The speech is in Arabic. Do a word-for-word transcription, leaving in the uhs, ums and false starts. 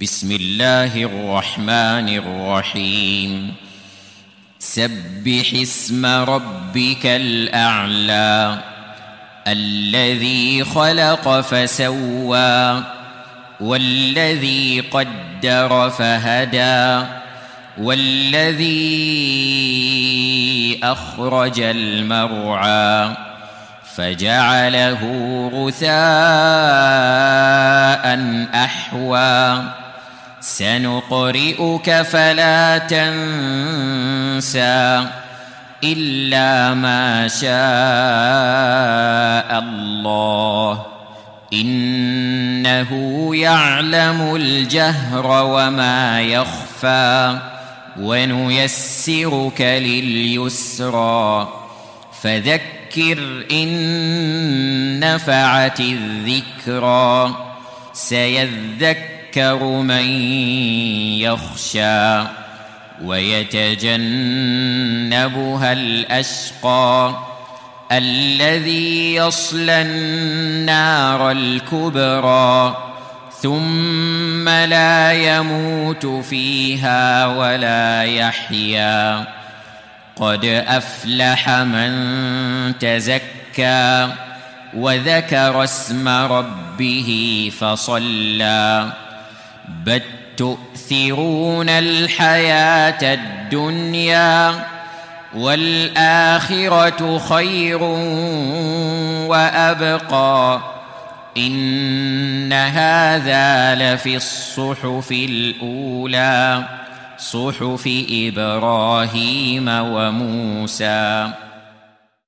بسم الله الرحمن الرحيم سبح اسم ربك الأعلى الذي خلق فسوى والذي قدر فهدى والذي أخرج المرعى فجعله غثاء أحوى سنقرئك فلا تنسى إلا ما شاء الله إنه يعلم الجهر وما يخفى ونيسرك لليسرى فذكر إن نفعت الذكرى سيذكر من يخشى ويتجنبها الأشقى الذي يصلى النار الكبرى ثم لا يموت فيها ولا يحيا قد أفلح من تزكى وذكر اسم ربه فصلى بل تؤثرون الحياة الدنيا والآخرة خير وأبقى إن هذا لفي الصحف الأولى صحف إبراهيم وموسى.